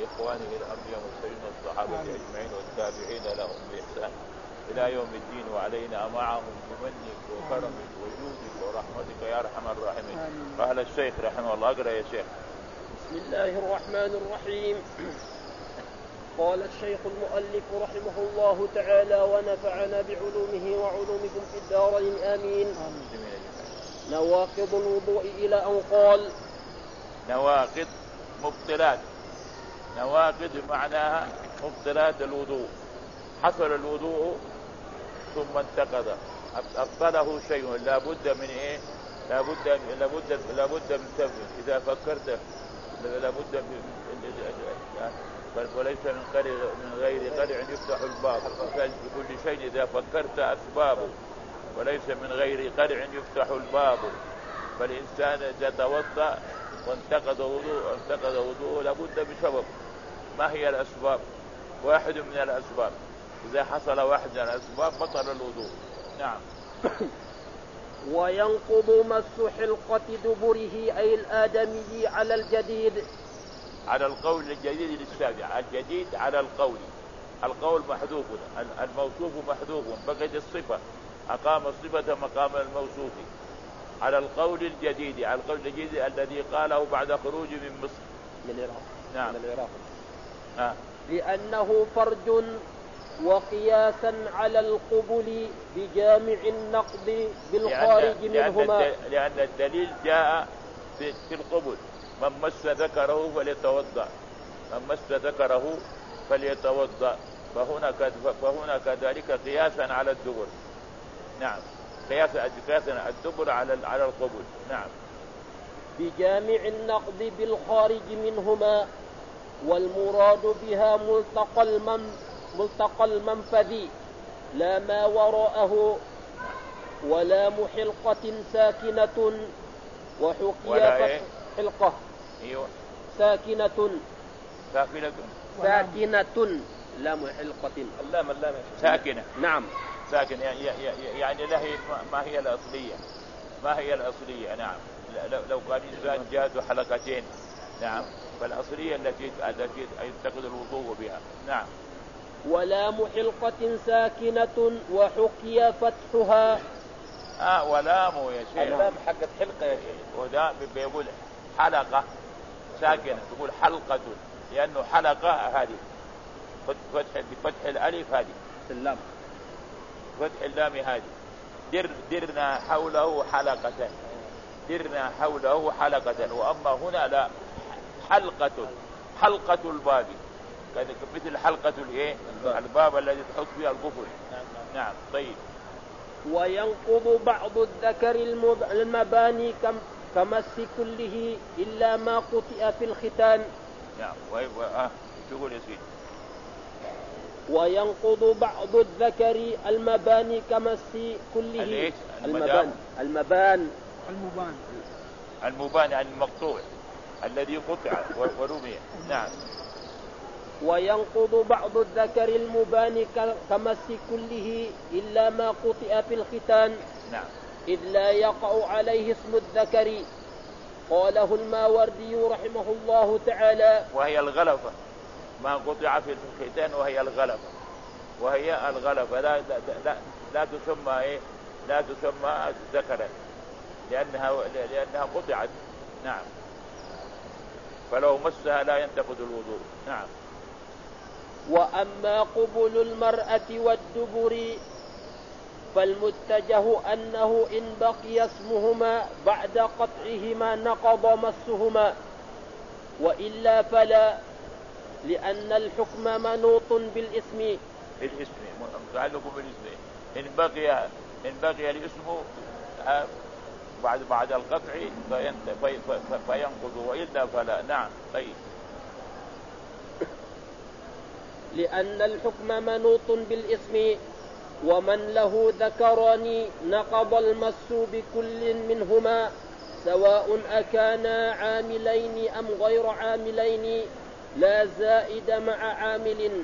لإخوانه الأنبياء والمرسلين والصحابة أجمعين والتابعين لهم بإحسان إلى يوم الدين، وعلينا معهم بمنك وكرمك وجودك ورحمتك يا أرحم الراحمين. قال الشيخ رحمه الله. اقرأ يا شيخ. بسم الله الرحمن الرحيم. قال الشيخ المؤلف رحمه الله تعالى ونفعنا بعلومه وعلومكم في الدارين آمين. نواقض الوضوء إلى أن قال. نواقض مبطلات. نواقض معناها مبطلات الوضوء. حصل الوضوء ثم انتقض أبطله شيء لا بد من إيه؟ لا بد من سبب. إذا فكرت لا بد وليس من غير قدع يفتح الباب. بكل شيء إذا فكرت أسبابه وليس من غير قدع يفتح الباب. فالإنسان إذا توضأ وانتقض وضوءه لابد بسبب. ما هي الأسباب؟ واحد من الأسباب. إذا حصل واحد من الأسباب بطل الوضوء. نعم. وينقض مس حلقة دبره أي الآدمي على الجديد. على القول الجديد للسابع. الجديد على القول محذوف، الموصوف محذوف، بقيت الصفة، أقام الصفة مقام الموصوف. على القول الجديد، على القول الجديد الذي قاله بعد خروج من مصر، من العراق. نعم. من العراق. لأنه فرج وقياسا على القبل بجامع النقض بالخارج منهما. لأن الدليل جاء في القبل. من مس ذكره فليتوضأ، من مس ذكره فليتوضأ. فهنا كذلك قياسا على الدبر. نعم. قياسا الدبر على القبل. نعم. بجامع النقض بالخارج منهما. والمراد بها ملتقى المنفذ لا ما وراءه. ولا محلقة ساكنة وحكي حلقة. ايوه. ساكنة لا محلقة. اللام ساكنة. نعم. ساكنة يعني ما هي الأصلية. ما هي الأصلية. نعم. لو كان إنسان جاز حلقتين. نعم. فالأصلية التي ينتقد الوضوء بها. نعم. ولا محلقة ساكنة وحكي فتحها. ولام يا شيخ. اللام حقت حلقة يا شيخ. وده بيقول حلقة ساكنة، تقول حلقة، لأنه حلقة هذه بفتح الألف هذه اللام، فتح اللام هذه. درنا حوله حلقة، درنا حوله حلقة. وأما هنا لا، حلقة الباب، مثل حلقة الباب الذي تحط فيها القفل. نعم. طيب. وينقض بعض الذكر المباني كمس كله إلا ما قطئ في الختان. نعم. تقول يا سيدي. وينقض بعض الذكر المباني كمس كله. المبان عن المقطوع الذي قطع ورمي. نعم. وينقض بعض الذكر المبان كمس كله إلا ما قطئ في الختان. نعم. إذ لا يقع عليه اسم الذكر. قاله الماوردي رحمه الله تعالى. وهي الغلفة، ما قطع في الختان وهي الغلفة. وهي الغلفة لا تسمى لا تسمى ذكرا لأنها قطعت. نعم. فلو مسها لا ينتقض الوضوء. نعم. وأما قبل المرأة والدبر فالمتجه أنه إن بقي اسمهما بعد قطعهما نقض مسهما، وإلا فلا، لأن الحكم منوط بالاسم. متعلق بالاسم. إن بقي الاسم بعد القطع فينقض، وإلا فلا. نعم. طيب. لأن الحكم منوط بالاسم. ومن له ذكران نقض المس بكل منهما سواء أكانا عاملين أم غير عاملين لا زائد مع عامل.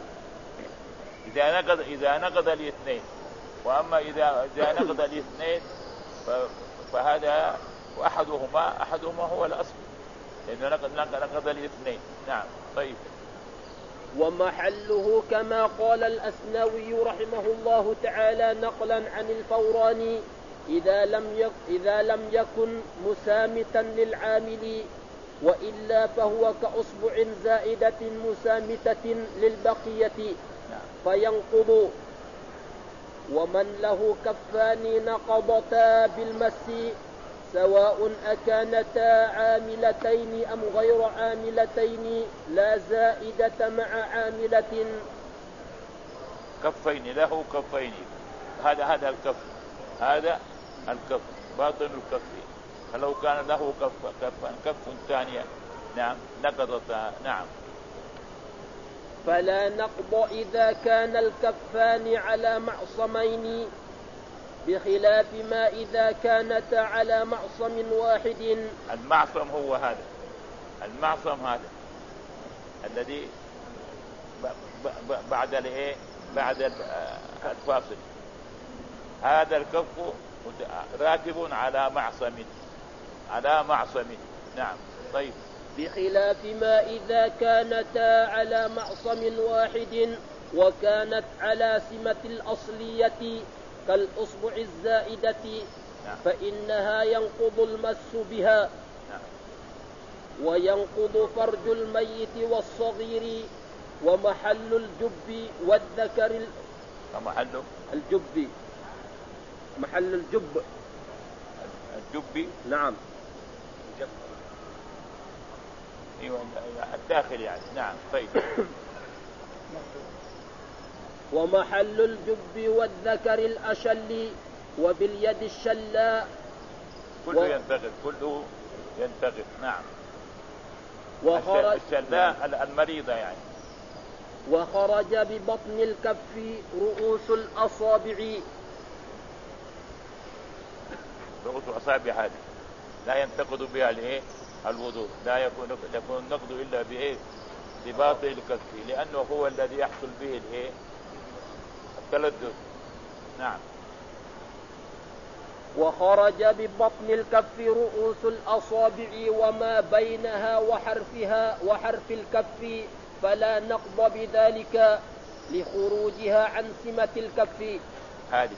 إذا نقض الاثنين. وأما إذا نقض الاثنين فهذا أحدهما هو الأصل، لأنه نقض الاثنين. نعم. طيب. ومحله كما قال الأسنوي رحمه الله تعالى نقلا عن الفوراني إذا لم يكن مسامتا للعامل، وإلا فهو كأصبع زائدة مسامتة للبقية فينقض. ومن له كفان نقضتا بالمس سواء أكانتا عاملتين أم غير عاملتين لا زائدة مع عاملة. كفين له كفين، هذا الكف، هذا الكف باطن الكف، فلو كان له كف ثانية نعم نقضتا. نعم. فلا نقض إذا كان الكفان على معصمين، بخلاف ما إذا كانتا على معصم واحد. المعصم هو هذا، المعصم هذا الذي بعد الفاصل، هذا الكف راكب على معصم. نعم. طيب. بخلاف ما إذا كانتا على معصم واحد وكانت على سمة الأصلية كالأصبع الزائدة فإنها ينقض المس بها. وينقض فرج الميت والصغير ومحل الجب والذكر. محل الجب نعم الداخل يعني. نعم. طيب. ومحل الجب والذكر الأشل وباليد الشلاء كله ينتقل. نعم. الشلاء المريضة يعني. وخرج ببطن الكف رؤوس الأصابع. رؤوس الأصابع هذه لا ينتقد بها الوضوء، لا يكون النقض إلا بباطن الكف، لأنه هو الذي يحصل به التلذذ. نعم. وخرج ببطن الكف رؤوس الأصابع وما بينها وحرف الكف، فلا نقض بذلك لخروجها عن سمة الكف. هذه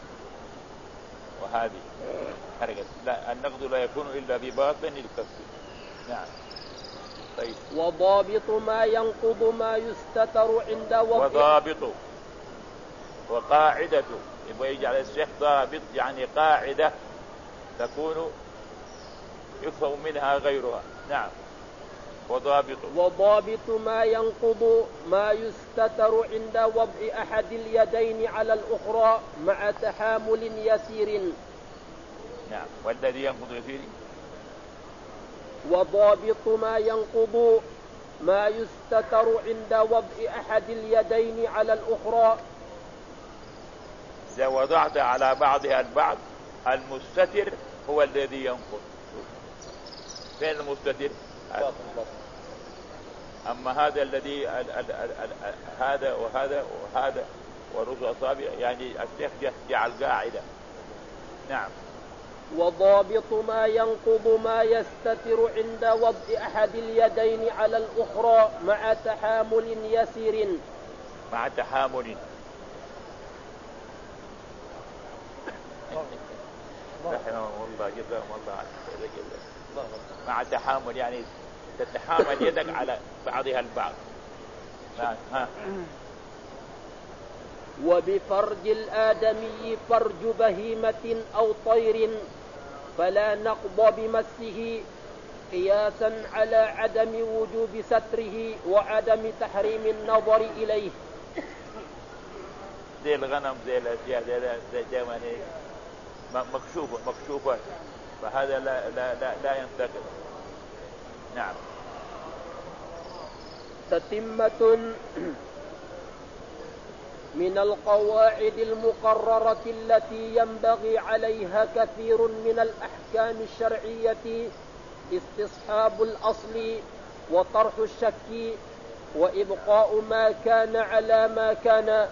وهذه حركة، لا النقض لا يكون إلا بباطن الكف. نعم. طيب. وضابط ما ينقض ما يستتر عند وقت. وضابط وقاعدة، يبغى يجعل الشيخ ضابط يعني قاعدة تكون يفهم منها غيرها. نعم. وضابط ما ينقض ما يستتر عند وضع أحد اليدين على الأخرى مع تحامل يسير. نعم. والذي ينقض يسير. وضابط ما ينقض ما يستتر عند وضع أحد اليدين على الأخرى. إذا وضعت على بعضها البعض المستتر هو الذي ينقض. فين المستتر؟ أما هذا الذي هذا وهذا ورؤوس الأصابع يعني الشيخ جعل قاعدة. نعم. وضابط ما ينقض ما يستتر عند وضع أحد اليدين على الأخرى مع تحامل يسير. مع تحامل رحمه الله جزاهم الله مع تحامل يعني تتحامل يدك على بعضها البعض. وبفرج الآدمي فرج بهيمة أو طير فلا نقض بمسه قياسا على عدم وجوب ستره وعدم تحريم النظر إليه. زي الغنم زي الأشياء زي مكشوفة فهذا لا ينتقل. نعم. تتمة من القواعد المقررة التي ينبغي عليها كثير من الأحكام الشرعية استصحاب الأصل وطرح الشك وإبقاء ما كان على ما كان.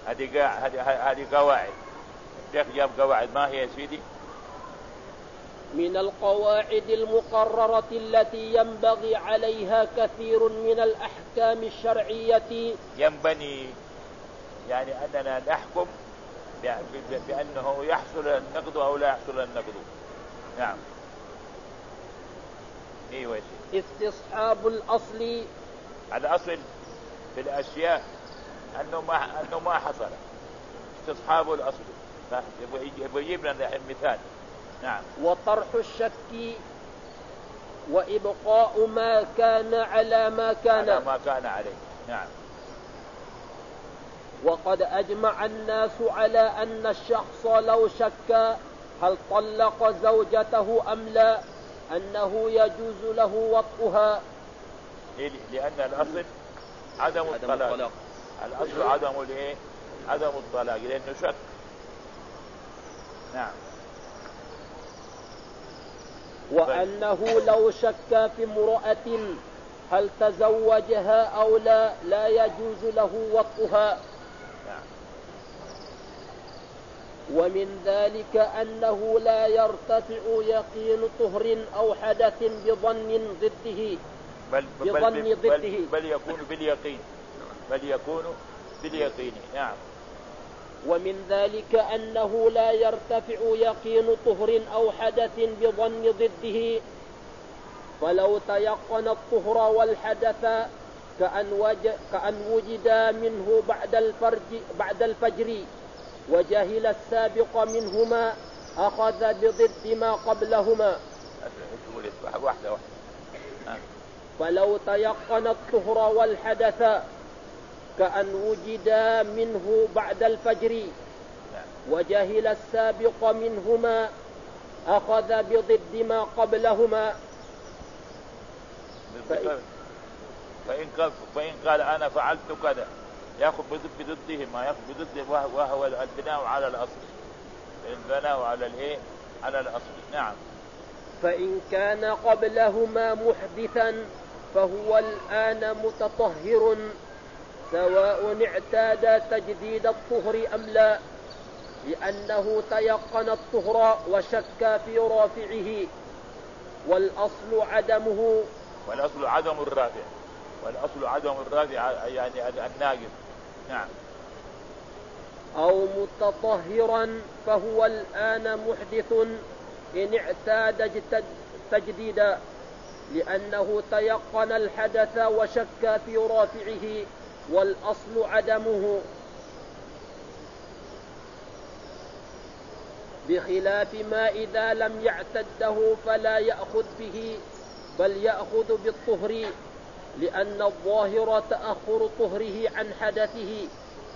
هذه قواعد. الشيخ جاب قواعد، ما هي يا سيدي؟ من القواعد المقررة التي ينبغي عليها كثير من الأحكام الشرعية. ينبني يعني أننا نحكم بأنه يحصل النقد أو لا يحصل النقد. نعم. ايوه. استصحاب الأصل. الأصل في الأشياء أنه ما حصل. استصحاب الأصل. يجيب لنا المثال. نعم. وطرح الشك وإبقاء ما كان على ما كان عليه. نعم. وقد أجمع الناس على أن الشخص لو شك هل طلق زوجته أم لا أنه يجوز له وطئها. لأن الأصل عدم الطلاق. الأصل عدم الطلاق لأنه شك. نعم. وأنه لو شك في امرأة هل تزوجها أو لا يجوز له وطئها. نعم. ومن ذلك أنه لا يرتفع يقين طهر أو حدث بظن ضده. بل يكون باليقين. نعم. ومن ذلك أنه لا يرتفع يقين طهر أو حدث بظن ضده. فلو تيقن الطهر والحدث كأن وجدا منه بعد الفجر وجهل السابق منهما أخذ بضد ما قبلهما. واحدة. فلو تيقن الطهر والحدث كأن وجدا منه بعد الفجر وجهل السابق منهما أخذ بضد ما قبلهما. فإن قال أنا فعلت كذا يأخذ بضدهما، يأخذ بضده وهو البناء على الأصل. البناء على الأصل. نعم. فإن كان قبلهما محدثا فهو الآن متطهر سواء اعتاد تجديد الطهر أم لا، لأنه تيقن الطهر وشك في رافعه. والأصل عدم الرافع يعني الناقض. نعم. أو متطهرا فهو الآن محدث إن اعتاد تجديدا، لأنه تيقن الحدث وشك في رافعه والأصل عدمه. بخلاف ما إذا لم يعتده فلا يأخذ به بل يأخذ بالطهر، لأن الظاهر تأخر طهره عن حدثه.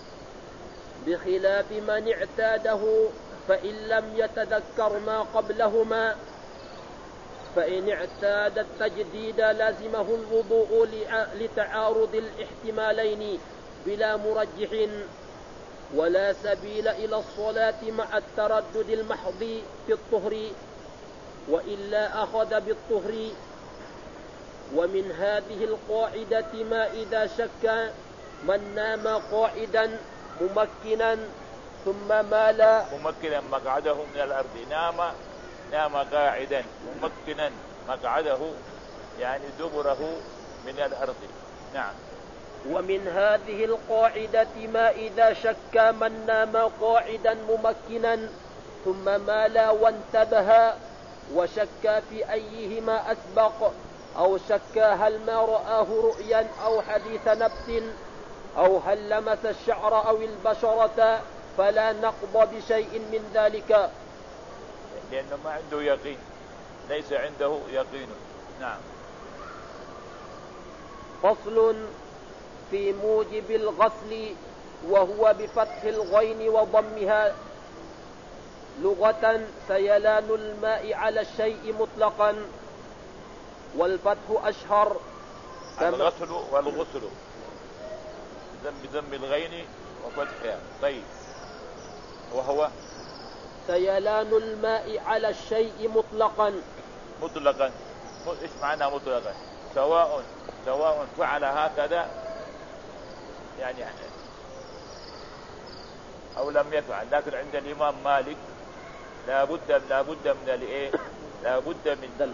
بخلاف من اعتاده فإن لم يتذكر ما قبلهما، فإن اعتاد التجديد لازمه الوضوء لتعارض الاحتمالين بلا مرجح، ولا سبيل إلى الصلاة مع التردد المحض في الطهر، وإلا أخذ بالطهر. ومن هذه القاعدة ما إذا شك من نام قاعدا ممكنا ثم مال ممكنا مقعده من الأرض. نام قاعدا ممكنا مقعده يعني دبره من الأرض. نعم. ومن هذه القاعدة ما إذا شك من نام قاعدا ممكنا ثم مال وانتبه وشك في أيهما أسبق، أو شك هل ما رآه رؤيا أو حديث نفس، أو هل لمس الشعر أو البشرة، فلا نقض بشيء من ذلك، لأنه ما عنده يقين، ليس عنده يقين. نعم. فصل في موجب الغسل، وهو بفتح الغين وضمها. لغة سيلان الماء على الشيء مطلقا، والفتح أشهر. الغسل والغسل بضم الغين وفتحها. طيب. وهو سيلان الماء على الشيء مطلقا. ايش معنى مطلقا؟ سواء فعل هكذا يعني أو لم يفعل. لكن عند الإمام مالك لا بد من الايه، لا بد من دل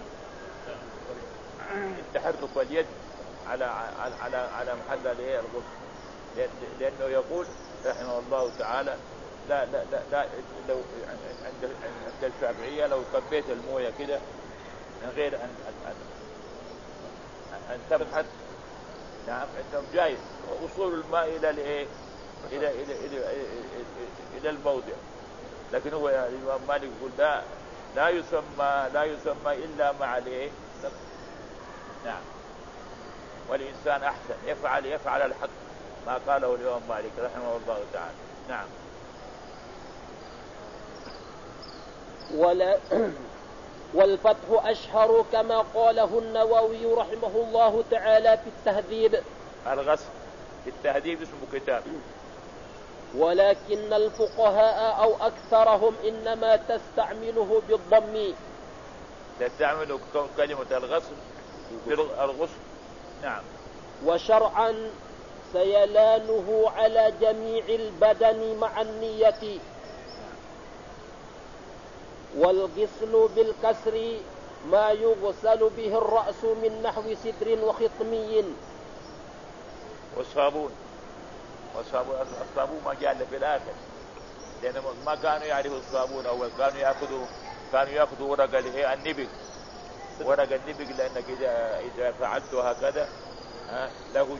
التحرك واليد على محل الايه الغسل، لانه يقول رحمه الله تعالى لا لا لا, لا لو عند الشافعية لو كبيت المويه كده من غير ان تبحث، نعم عندهم جائز، وصول الماء الى الايه الى الموضع. لكن هو الإمام مالك يقول لا يسمى الا مع الايه. نعم، والانسان احسن يفعل الحق ما قاله الإمام مالك رحمه الله تعالى. نعم. والفتح أشهر كما قاله النووي رحمه الله تعالى في التهذيب. الغسل في التهذيب اسمه كتاب. ولكن الفقهاء أو أكثرهم إنما تستعمله بالضم، تستعمل كلمة الغسل بالغسل. نعم. وشرعا سيلانه على جميع البدن مع النية. والغسل بالكسر ما يغسل به الرأس من نحو سدر وخطمي. والصابون ما جاء في الآخر، لأن ما كانوا يعرفوا الصابون أول، كانوا يأخذوا ورق النبق، لأنك إذا فعلت هكذا له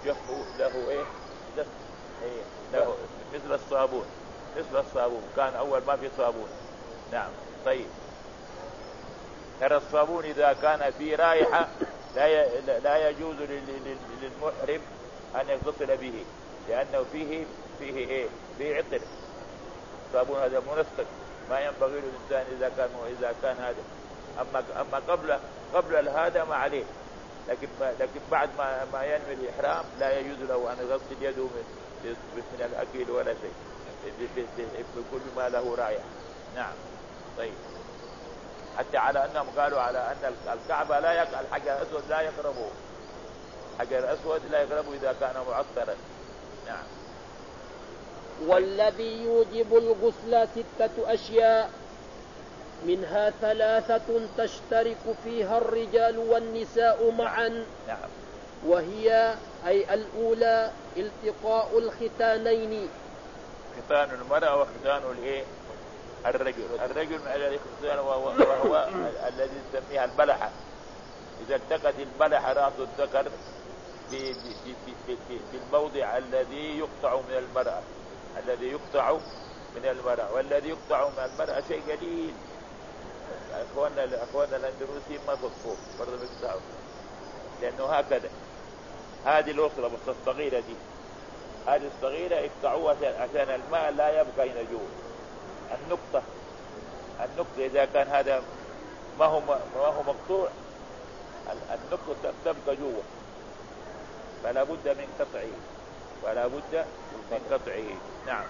مثل الصابون كان أول ما في صابون. نعم. طيب، ترى الصابون إذا كان في رائحة لا يجوز للمحرم أن يغتسل به، لأنه فيه عطر. الصابون هذا منسق، ما ينبغي للإنسان إذا كان هذا. أما قبل هذا ما عليه، لكن بعد ما ينوي الإحرام لا يجوز له أن يغسل يده من الأكل ولا شيء، بكل ما له رائحة. نعم. طيب، حتى على أنهم قالوا على أن الكعبة الحجر الأسود لا يقربه، الحجر الأسود لا يقربه إذا كان معطرا. نعم. والذي يوجب الغسل 6 أشياء، منها 3 تشترك فيها الرجال والنساء معا. نعم. وهي أي الأولى التقاء الختانين، ختان المرأة وختان الرجل من أجل الختان، وهو الذي نسميها البلحة. إذا التقت البلحة رأس الذكر في الموضع الذي يقطع من المرأة، والذي يقطع من المرأة شيء قليل. أخواننا الأندلسيين ما تطفوا برضه يقطعوا، لأنه هكذا هذه الأسرة بس الصغيرة دي، هذه الصغيرة يقطعوها عشان الماء لا يبقى ينجوه. النقطة إذا كان هذا ما هو مقطوع، النقطة تبقى جوه، فلا بد من قطعه. نعم.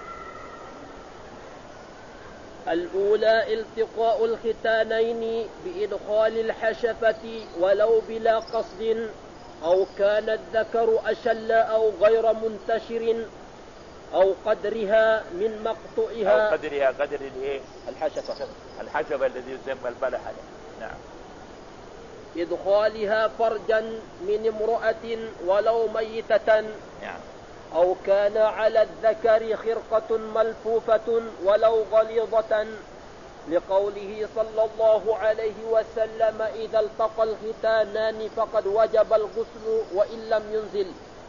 الأولى التقاء الختانين بإدخال الحشفة ولو بلا قصد، أو كان الذكر أشل أو غير منتشر، أو قدرها من مقطوعها، أو قدر الحشفة الذي يسمى البلحة. نعم. إدخالها فرجا من امرأة ولو ميتة. نعم. أو كان على الذكر خرقة ملفوفة ولو غليظة، لقوله صلى الله عليه وسلم إذا التقى الختانان فقد وجب الغسل وإن لم ينزل.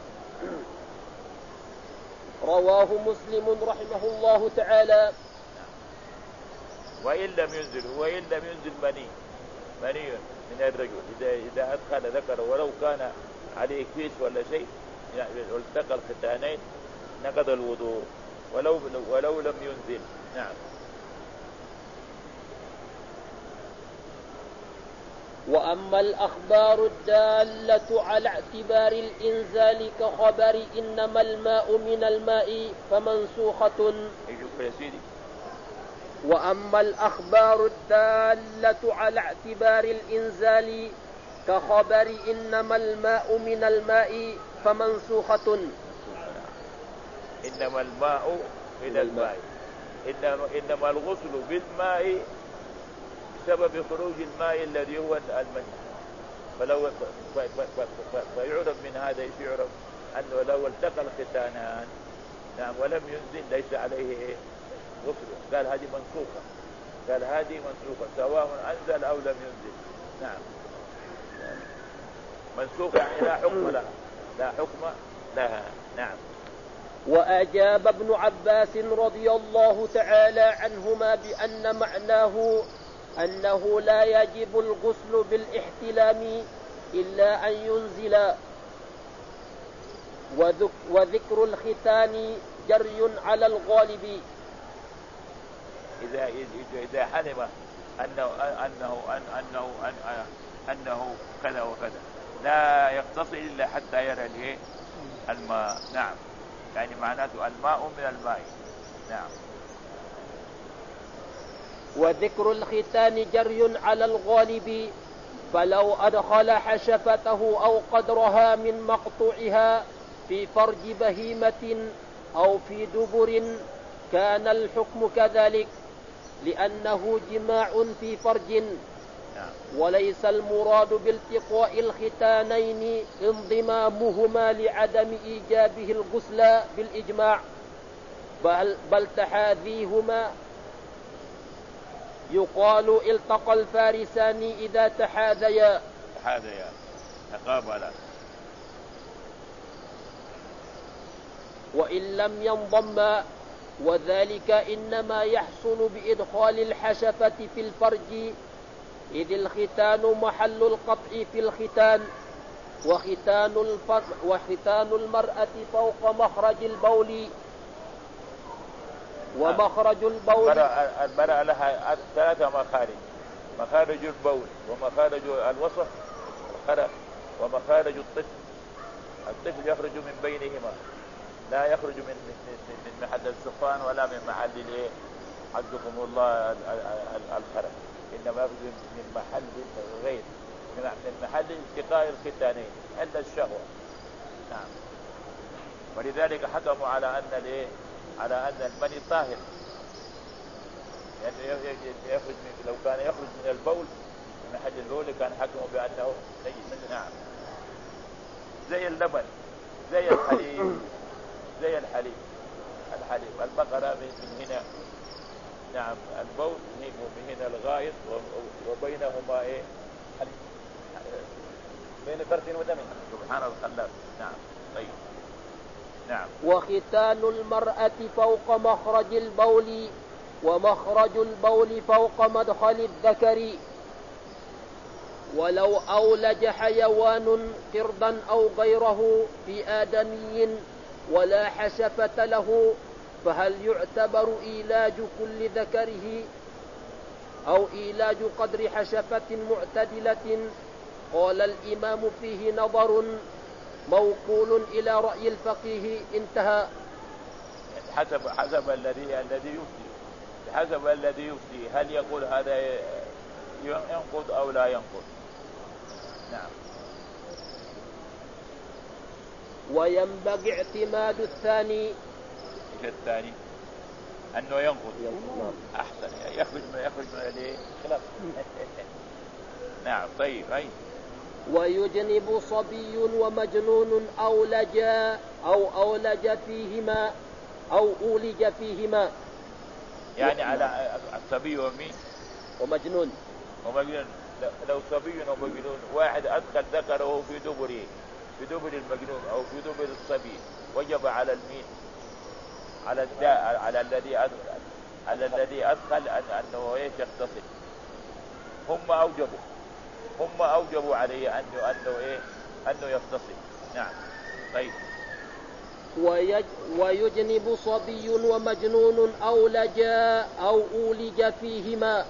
رواه مسلم رحمه الله تعالى. وإن لم ينزل مني من الرجل، إذا أدخل ذكر ولو كان عليه كيس ولا شيء، يعني والتقى الختانين نقض الوضوء ولو لم ينزل. نعم. وأما الأخبار الدالة على اعتبار الإنزال كخبر إنما الماء من الماء فمنسوخة. وأما الأخبار الدالة على اعتبار الإنزال كخبر إنما الماء من الماء فمنسوخة. إنما الماء من الماء، إنما الغسل بالماء بسبب خروج الماء الذي هو المني. فلو فيعرف من هذا ايش يعرف؟ انه لو التقى الختانان نعم ولم ينزل ليس عليه ايه غسل. قال هذه منسوخة، قال هذه منسوخة سواء انزل او لم ينزل. نعم منسوخة يعني لا حكم لها، لا حكم لها. نعم. وأجاب ابن عباس رضي الله تعالى عنهما بأن معناه أنه لا يجب الغسل بالاحتلام إلا أن ينزل، وذكر الختان جري على الغالب. إذا حلم أنه كذا وكذا لا يغتسل إلا حتى يرى الماء. نعم يعني معناته الماء من الماء. نعم. وذكر الختان جري على الغالب، فلو أدخل حشفته أو قدرها من مقطوعها في فرج بهيمة أو في دبر كان الحكم كذلك، لأنه جماع في فرج. وليس المراد بالتقاء الختانين انضمامهما لعدم إيجابه الغسل بالإجماع، بل تحاذيهما. يقال التقى الفارسان إذا تحاذيا تقابلا. وإن لم ينضما، وذلك إنما يحصل بإدخال الحشفة في الفرج، إذ الختان محل القطع في الختان، وختان المرأة فوق مخرج البول. ومخرج البول المرأة لها 3 مخارج: مخارج البول، ومخارج الوسط الخرق، ومخارج الطفل. الطفل يخرج من بينهما، لا يخرج من محل السفان ولا من محل عزكم الله الخرق، إنما يخرج من محل غير، من محل التقاء الختانين عند الشهوة. نعم. ولذلك حكموا على أن المني طاهر، يعني يخرج لو كان يخرج من البول من محل البول كان حكموا بأنه نجس. نعم. زي اللبن، زي الحليب، زي الحليب البقرة من هنا نعم البول، ومن هنا الغائط، وبينهما بين فرد ودم. سبحان الخلاق. نعم. طيب. نعم. وختان المرأة فوق مخرج البول، ومخرج البول فوق مدخل الذكر. ولو أولج حيوان قردا أو غيره في آدمي ولا حشفة له، فهل يعتبر إيلاج كل ذكره أو إيلاج قدر حشفة معتدلة؟ قال الإمام فيه نظر موكول إلى رأي الفقيه. انتهى. حسب الذي يفتي هل يقول هذا ينقض أو لا ينقض. نعم. وينبغي اعتماد الثاني. ايش الثاني؟ انه ينقض. احسن، يخرج من خلاص. نعم. طيب. اي. ويجنب صبي ومجنون أولجا أو أولج فيهما أو أولج فيهما، يعني على الصبي ومين ومجنون. لو صبي ومجنون واحد أدخل ذكره في دبر المجنون أو في دبر الصبي، وجب على المين؟ على الذي أدخل أنه يغتسل. هم أوجبوا عليه أنه يغتسل. نعم. طيب. ويجنب صبي ومجنون أولجا أو أولج فيهما.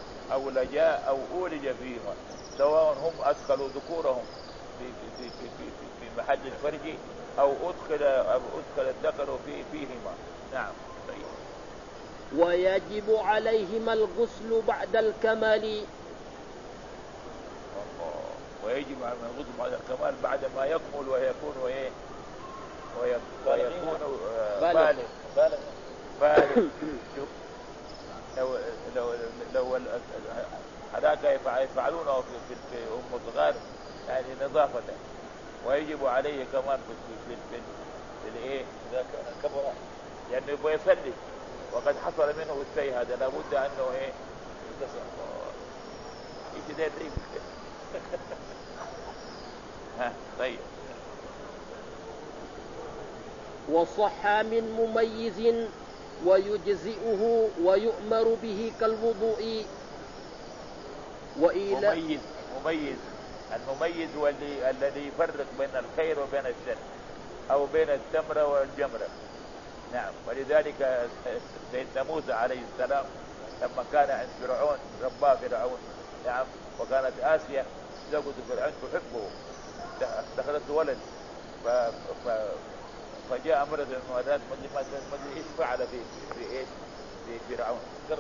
سواء هم أدخلوا ذكورهم في محل الفرج أو أدخل الذكر فيهما. نعم. طيب. ويجب عليهما الغسل بعد الكمال. ويجب عليهما الغسل بعد الكمال بعد ما يكمل ويكون بالغ. هذاك يفعلونه في أم الصغار يعني نظافة. ويجب عليه كمان في الإيه إذا كبر يعني يبغى يصلي وقد حصل منه الشيء هذا لابد أنه إيه يجي ده ها طيب. وصح من مميز ويجزئه ويؤمر به كالوضوء. مميز المميز هو الذي يفرق بين الخير وبين الشر أو بين التمرة والجمرة. نعم. ولذلك سيدنا موسى عليه السلام لما كان عند فرعون رباه فرعون نعم وكانت آسيا زوجة فرعون تحبه دخلت ولد فجاء امرأة المؤذات ما ايش فعل في فرعون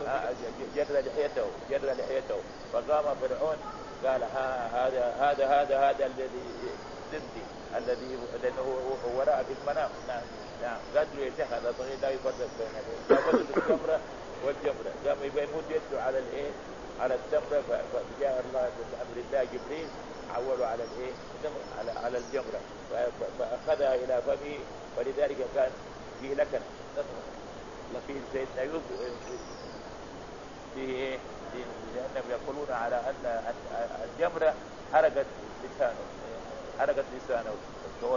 جر لحيته فقام فرعون قال هذا الذي زندي الذي لانه وراء في المنام. نعم قال له يا شيخ هذا صغير لا يفرق بين التمرة والجمرة. قام يموت يده على الايه على التمرة فجاء الله بأمر الله جبريل عولوا على الايه على الجمرة فأخذها إلى فمه. ولذلك كان فيه لكن في سيدنا يوسف فيه لأنهم يقولون على أن الجمرة حركت لسانه التوجه.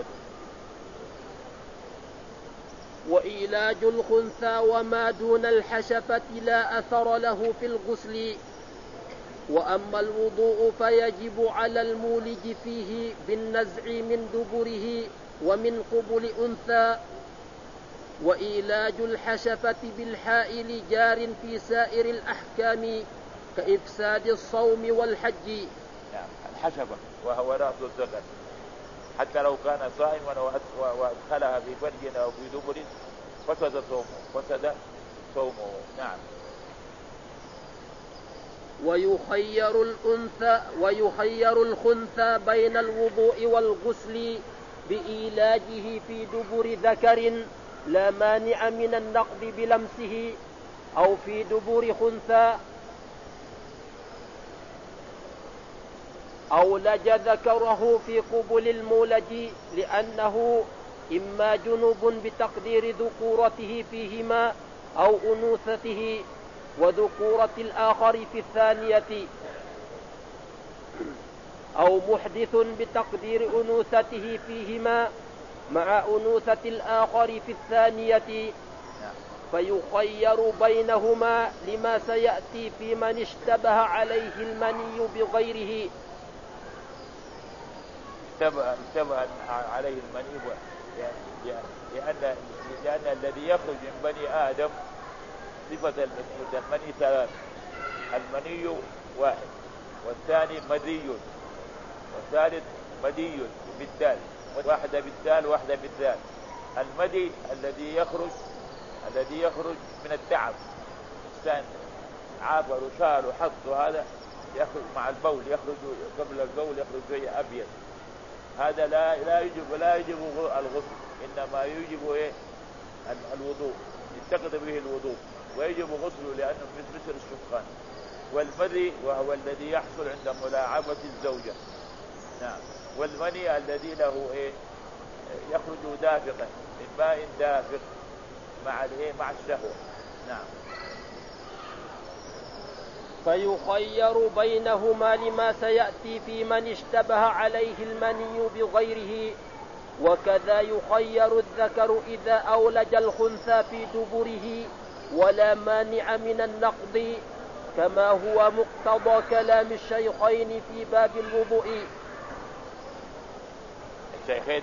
وإيلاج الخنثى وما دون الحشفة لا أثر له في الغسل. وأما الوضوء فيجب على المولج فيه بالنزع من دبره ومن قبل أنثى. وإيلاج الحشفة بالحائل جار في سائر الأحكام كإفساد الصوم والحج. نعم الحشفة وهو رأس الذكر حتى لو كان صائما وادخلها في فرج أو في دبر فسد صومه. نعم. ويخير الخنثى بين الوضوء والغسل بإيلاجه في دبر ذكر لا مانع من النقض بلمسه أو في دبر خنثى أولج ذكره في قبل المولج لأنه إما جنوب بتقدير ذكورته فيهما أو أنوثته وذكورة الآخر في الثانية أو محدث بتقدير أنوثته فيهما مع أنوثة الآخر في الثانية فيخير بينهما لما سيأتي في من اشتبه عليه المني بغيره. اشتبه عليه المني لأن الذي يخرج من بني آدم صفة المني ثلاث. المني واحد والثاني مذي والثالث مدي بالدال واحدة بالدال واحدة بالذال. المدي الذي يخرج من التعب الإنسان عابر وشال وحط وهذا يخرج مع البول يخرج قبل البول يخرج شيء أبيض. هذا لا يجب الغسل إنما يجب الوضوء يتقض به الوضوء ويجب غسله لأنه مثل السخان. والمذي وهو الذي يحصل عند ملاعبة الزوجة. نعم. والمني الذي له يخرج دافقا من ماء دافق مع الشهوة. نعم. فيخير بينهما لما سيأتي في من اشتبه عليه المني بغيره. وكذا يخير الذكر إذا أولج الخنثى في دبره ولا مانع من النقض كما هو مقتضى كلام الشيخين في باب الوضوء. الشيخين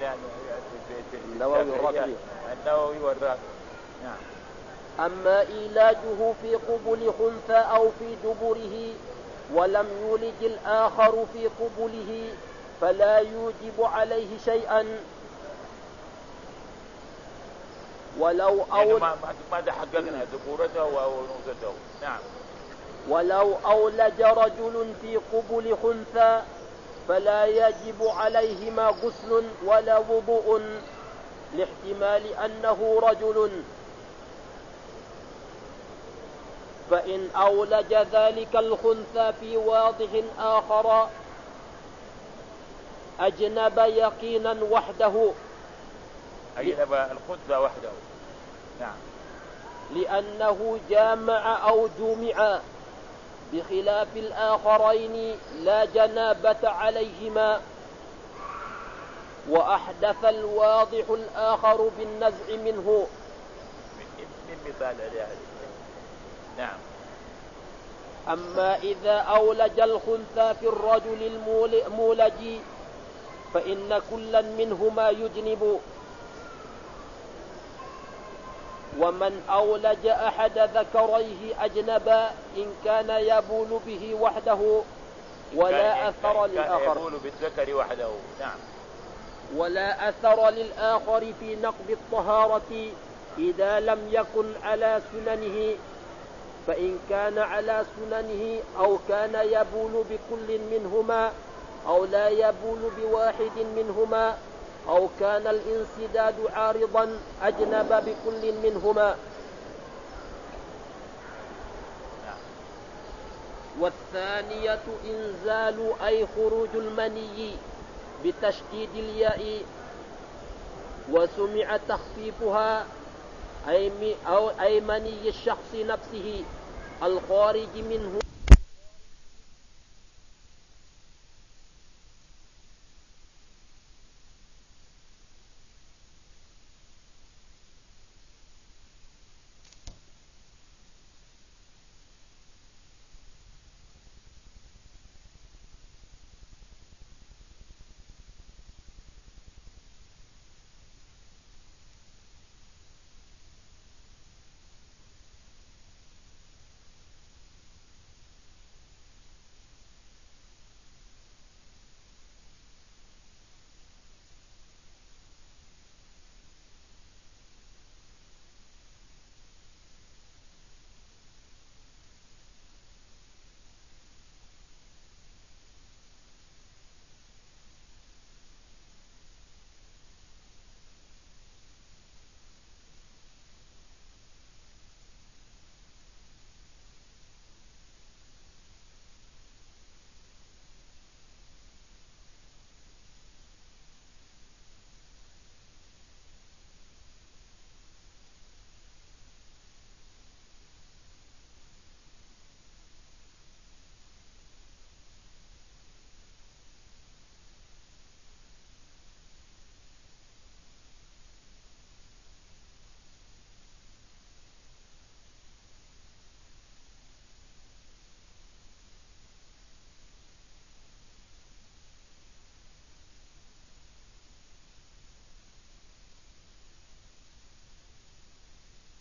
النووي والرافعي. نعم. أما إيلاجه في قبل خنثى أو في دبره ولم يولج الآخر في قبله فلا يوجب عليه شيئا ولو ما حققنا ذكورته أو أنوثته. نعم. ولو أولج رجل في قبل خنثى فلا يجب عليهما غسل ولا وضوء لاحتمال أنه رجل. فإن أولج ذلك الخنثى في واضح آخر أجنب يقينا وحده. أجنب الخنثى وحده. نعم. لأنه جامع أو جمع، بخلاف الآخرين لا جنابة عليهما. وأحدث الواضح الآخر بالنزع منه. من مثال هذه. نعم. أما إذا أولج الخنثى في الرجل المولج فإن كلا منهما يجنب. ومن أولج أحد ذكريه أجنبا إن كان يبول به وحده ولا أثر للآخر. يبول بالذكر وحده. نعم. ولا أثر للآخر في نقض الطهارة إذا لم يكن على سننه. فإن كان على سننه أو كان يبول بكل منهما أو لا يبول بواحد منهما أو كان الانسداد عارضا أجنب بكل منهما. والثانية إنزال أي خروج المني بتشديد الياء، وسمع تخفيفها أي مني الشخص نفسه الخارج منه